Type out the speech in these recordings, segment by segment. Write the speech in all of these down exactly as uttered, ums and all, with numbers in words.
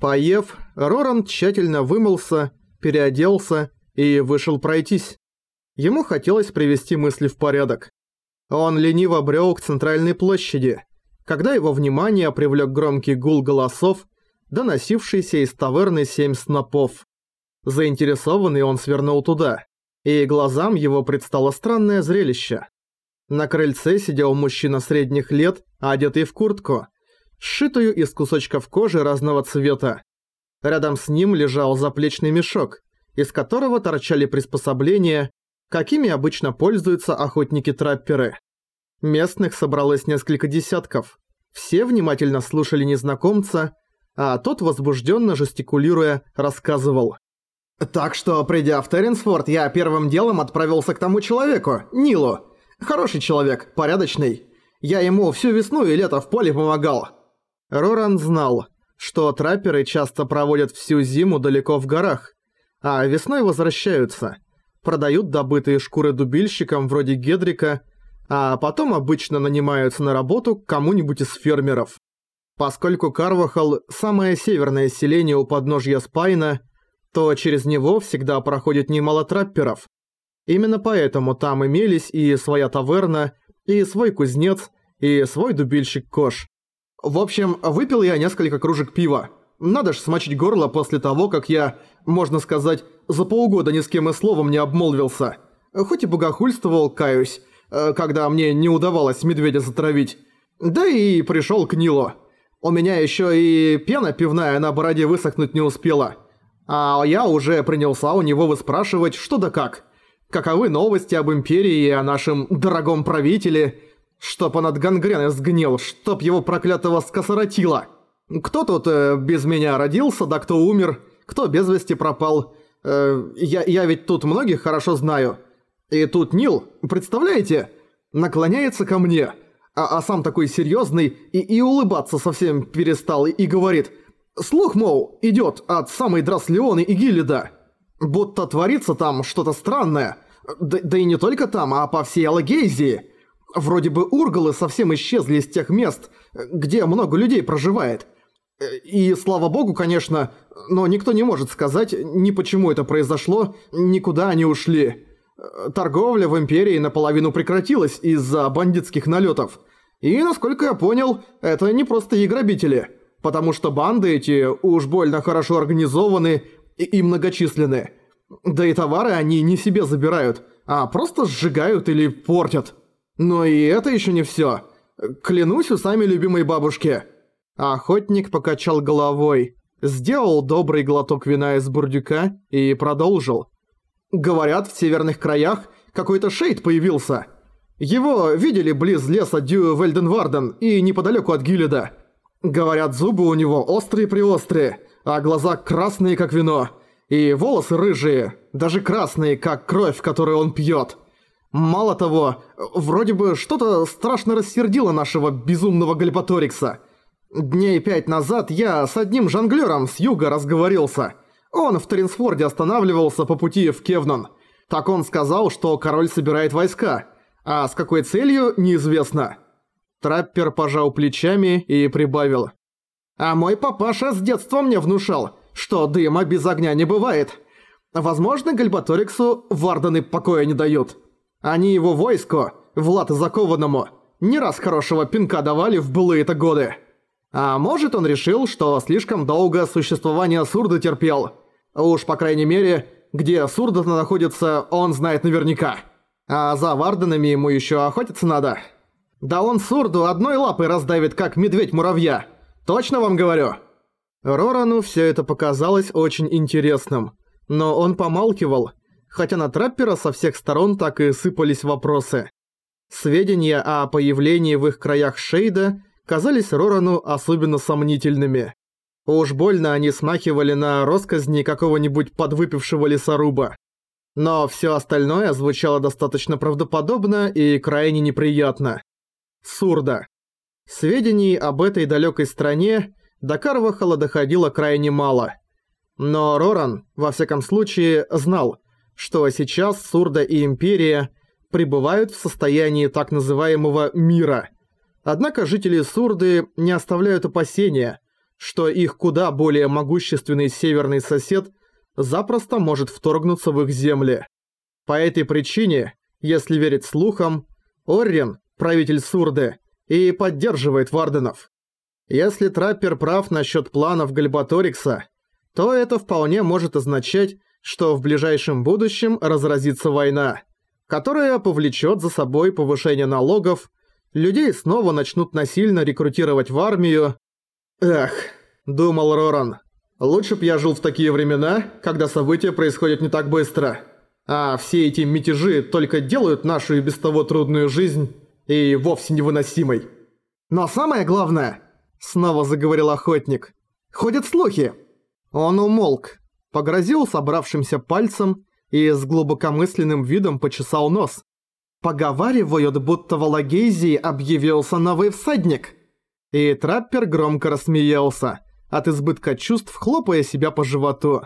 Поев, Роран тщательно вымылся, переоделся и вышел пройтись. Ему хотелось привести мысли в порядок. Он лениво брел к центральной площади, когда его внимание привлек громкий гул голосов, доносившийся из таверны «Семь снопов». Заинтересованный он свернул туда, и глазам его предстало странное зрелище. На крыльце сидел мужчина средних лет, одетый в куртку, сшитую из кусочков кожи разного цвета. Рядом с ним лежал заплечный мешок, из которого торчали приспособления, какими обычно пользуются охотники-трапперы. Местных собралось несколько десятков. Все внимательно слушали незнакомца, а тот, возбужденно жестикулируя, рассказывал. «Так что, придя в Терренсфорд, я первым делом отправился к тому человеку, Нилу. Хороший человек, порядочный. Я ему всю весну и лето в поле помогал». Роран знал, что трапперы часто проводят всю зиму далеко в горах, а весной возвращаются, продают добытые шкуры дубильщикам вроде Гедрика, а потом обычно нанимаются на работу к кому-нибудь из фермеров. Поскольку Карвахал – самое северное селение у подножья Спайна, то через него всегда проходит немало трапперов. Именно поэтому там имелись и своя таверна, и свой кузнец, и свой дубильщик Кош. В общем, выпил я несколько кружек пива. Надо ж смочить горло после того, как я, можно сказать, за полгода ни с кем и словом не обмолвился. Хоть и богохульствовал, каюсь, когда мне не удавалось медведя затравить. Да и пришел к Нилу. У меня еще и пена пивная на бороде высохнуть не успела. А я уже принялся у него выспрашивать, что да как. Каковы новости об Империи и о нашем дорогом правителе, чтоб он от гангрены сгнил, чтоб его проклятого скосоротило. Кто тут э, без меня родился, да кто умер, кто без вести пропал. Э, я, я ведь тут многих хорошо знаю. И тут Нил, представляете, наклоняется ко мне, а, а сам такой серьезный и, и улыбаться совсем перестал и, и говорит: «Слух, мол, идет от самой Драслеоны и Гиллида. Будто творится там что-то странное. Да, да и не только там, а по всей Алагейзии. Вроде бы ургалы совсем исчезли из тех мест, где много людей проживает. И слава богу, конечно, но никто не может сказать ни почему это произошло, никуда они ушли. Торговля в Империи наполовину прекратилась из-за бандитских налетов. И, насколько я понял, это не просто и грабители, потому что банды эти уж больно хорошо организованы и, и многочисленны. Да и товары они не себе забирают, а просто сжигают или портят. Но и это еще не все. Клянусь усами любимой бабушки». Охотник покачал головой, сделал добрый глоток вина из бурдюка и продолжил. «Говорят, в северных краях какой-то шейд появился. Его видели близ леса Дью-Вельденварден и неподалеку от Гиллида. Говорят, зубы у него острые-приострые, а глаза красные, как вино, и волосы рыжие, даже красные, как кровь, которую он пьет. Мало того, вроде бы что-то страшно рассердило нашего безумного Гальбаторикса. Дней пять назад я с одним жонглёром с юга разговорился. Он в Терренсфорде останавливался по пути в Кевнон. Так он сказал, что король собирает войска, а с какой целью – неизвестно». Траппер пожал плечами и прибавил. «А мой папаша с детства мне внушал, что дыма без огня не бывает. Возможно, Гальбаториксу варданы покоя не дают. Они его войску, в латы закованному, не раз хорошего пинка давали в былые-то годы. А может, он решил, что слишком долго существование Сурда терпел. Уж, по крайней мере, где Сурда находится, он знает наверняка. А за варданами ему еще охотиться надо. Да он Сурду одной лапой раздавит, как медведь муравья. Точно вам говорю». Рорану все это показалось очень интересным, но он помалкивал, хотя на траппера со всех сторон так и сыпались вопросы. Сведения о появлении в их краях шейда казались Рорану особенно сомнительными. Уж больно они смахивали на россказни какого-нибудь подвыпившего лесоруба. Но все остальное звучало достаточно правдоподобно и крайне неприятно. Сурда. Сведений об этой далекой стране до Карвахала доходило крайне мало. Но Роран, во всяком случае, знал, что сейчас Сурда и Империя пребывают в состоянии так называемого «мира». Однако жители Сурды не оставляют опасения, что их куда более могущественный северный сосед запросто может вторгнуться в их земли. По этой причине, если верить слухам, Оррин, правитель Сурды, и поддерживает Варденов. Если Траппер прав насчет планов Гальбаторикса, то это вполне может означать, что в ближайшем будущем разразится война, которая повлечет за собой повышение налогов, людей снова начнут насильно рекрутировать в армию. Эх, думал Роран, лучше б я жил в такие времена, когда события происходят не так быстро. А все эти мятежи только делают нашу и без того трудную жизнь и вовсе невыносимой. Но самое главное, снова заговорил охотник, ходят слухи. Он умолк, погрозил собравшимся пальцем и с глубокомысленным видом почесал нос. Поговаривают, будто в Алагейзии объявился новый всадник. И Траппер громко рассмеялся, от избытка чувств хлопая себя по животу.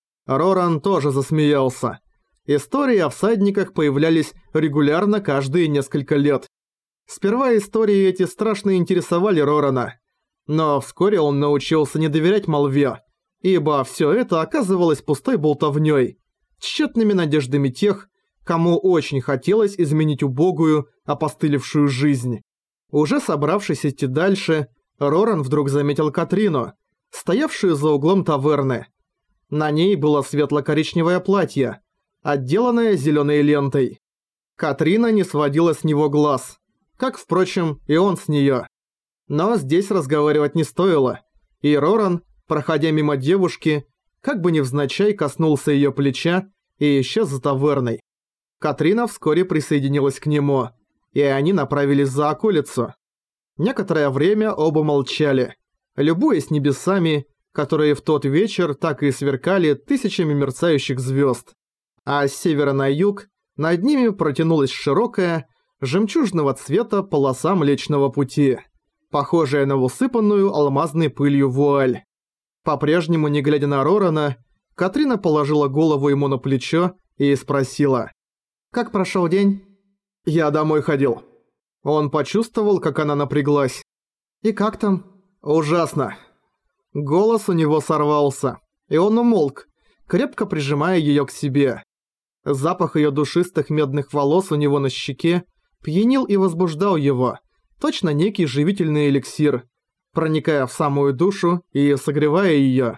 Роран тоже засмеялся. Истории о всадниках появлялись регулярно каждые несколько лет. Сперва истории эти страшно интересовали Рорана, но вскоре он научился не доверять молве, ибо все это оказывалось пустой болтовнёй, тщетными надеждами тех, кому очень хотелось изменить убогую, опостылевшую жизнь. Уже собравшись идти дальше, Роран вдруг заметил Катрину, стоявшую за углом таверны. На ней было светло-коричневое платье, отделанное зеленой лентой. Катрина не сводила с него глаз, как, впрочем, и он с нее. Но здесь разговаривать не стоило, и Роран, проходя мимо девушки, как бы невзначай коснулся ее плеча и исчез за таверной. Катрина вскоре присоединилась к нему, и они направились за околицу. Некоторое время оба молчали, любуясь небесами, которые в тот вечер так и сверкали тысячами мерцающих звезд. А с севера на юг над ними протянулась широкая, жемчужного цвета полоса Млечного Пути, похожая на усыпанную алмазной пылью вуаль. По-прежнему, не глядя на Рорана, Катрина положила голову ему на плечо и спросила: «Как прошел день?» «Я домой ходил». Он почувствовал, как она напряглась. «И как там?» «Ужасно». Голос у него сорвался, и он умолк, крепко прижимая ее к себе. Запах ее душистых медных волос у него на щеке пьянил и возбуждал его, точно некий живительный эликсир, проникая в самую душу и согревая ее.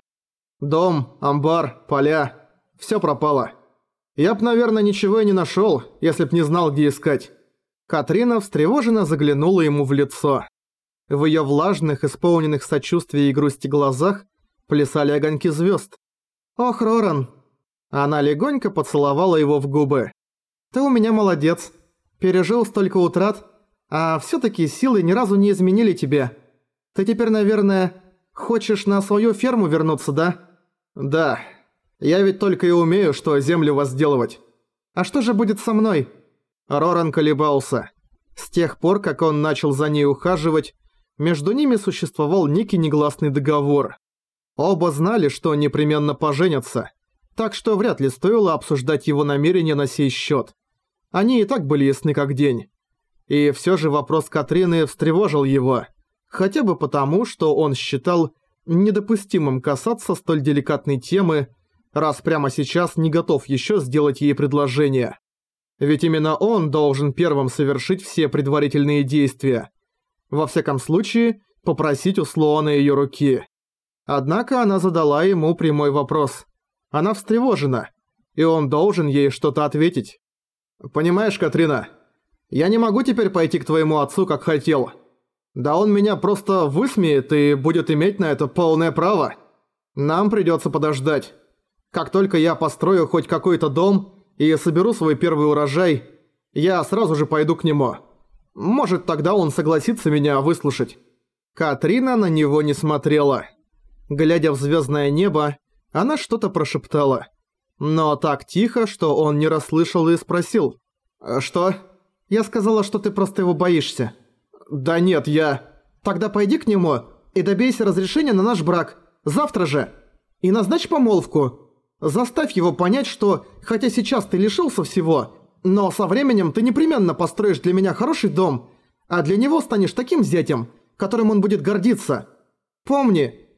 Дом, амбар, поля – все пропало. Я б, наверное, ничего и не нашел, если б не знал, где искать. Катрина встревоженно заглянула ему в лицо. В ее влажных, исполненных сочувствия и грусти глазах плясали огоньки звезд. «Ох, Роран!» Она легонько поцеловала его в губы. «Ты у меня молодец. Пережил столько утрат, а всё-таки силы ни разу не изменили тебе. Ты теперь, наверное, хочешь на свою ферму вернуться, да?» «Да. Я ведь только и умею, что землю возделывать». «А что же будет со мной?» Роран колебался. С тех пор, как он начал за ней ухаживать, между ними существовал некий негласный договор. Оба знали, что непременно поженятся, так что вряд ли стоило обсуждать его намерения на сей счет. Они и так были ясны как день. И все же вопрос Катрины встревожил его, хотя бы потому, что он считал недопустимым касаться столь деликатной темы, раз прямо сейчас не готов еще сделать ей предложение. Ведь именно он должен первым совершить все предварительные действия. Во всяком случае, попросить у Слоана ее руки. Однако она задала ему прямой вопрос. Она встревожена, и он должен ей что-то ответить. «Понимаешь, Катрина, я не могу теперь пойти к твоему отцу, как хотел. Да он меня просто высмеет и будет иметь на это полное право. Нам придется подождать. Как только я построю хоть какой-то дом и соберу свой первый урожай, я сразу же пойду к нему. Может, тогда он согласится меня выслушать». Катрина на него не смотрела. Глядя в звездное небо, она что-то прошептала. Но так тихо, что он не расслышал и спросил: «Что?» «Я сказала, что ты просто его боишься». «Да нет, я...» «Тогда пойди к нему и добейся разрешения на наш брак. Завтра же. И назначь помолвку. Заставь его понять, что, хотя сейчас ты лишился всего, но со временем ты непременно построишь для меня хороший дом, а для него станешь таким зятем, которым он будет гордиться. Помни,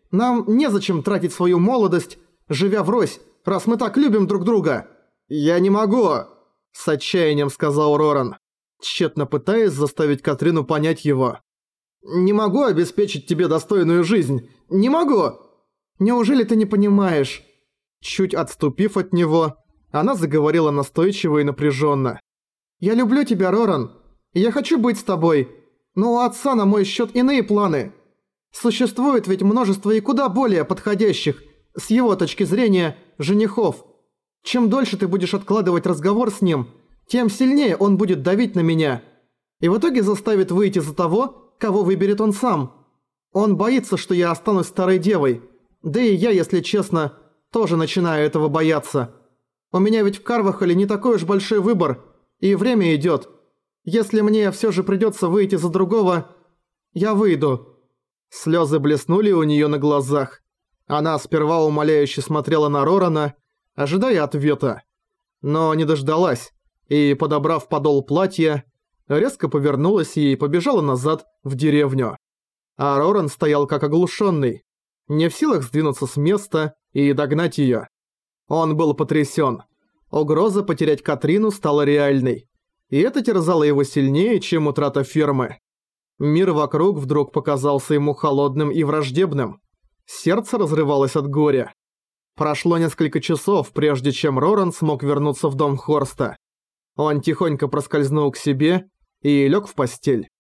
Нам незачем тратить свою молодость, живя врозь, раз мы так любим друг друга. Я не могу, с отчаянием сказал Роран, тщетно пытаясь заставить Катрину понять его. Не могу обеспечить тебе достойную жизнь. Не могу. Неужели ты не понимаешь? Чуть отступив от него, она заговорила настойчиво и напряженно. Я люблю тебя, Роран. Я хочу быть с тобой. Но у отца на мой счет иные планы. Существует ведь множество и куда более подходящих, с его точки зрения, женихов. Чем дольше ты будешь откладывать разговор с ним, тем сильнее он будет давить на меня. И в итоге заставит выйти за того, кого выберет он сам. Он боится, что я останусь старой девой. Да и я, если честно, тоже начинаю этого бояться. У меня ведь в Карвахале не такой уж большой выбор, и время идет. Если мне все же придется выйти за другого, я выйду». Слезы блеснули у нее на глазах. Она сперва умоляюще смотрела на Рорана, ожидая ответа. Но не дождалась, и, подобрав подол платья, резко повернулась и побежала назад в деревню. А Роран стоял как оглушенный, не в силах сдвинуться с места и догнать ее. Он был потрясен. Угроза потерять Катрину стала реальной. И это терзало его сильнее, чем утрата фермы. Мир вокруг вдруг показался ему холодным и враждебным. Сердце разрывалось от горя. Прошло несколько часов, прежде чем Роран смог вернуться в дом Хорста. Он тихонько проскользнул к себе и лег в постель.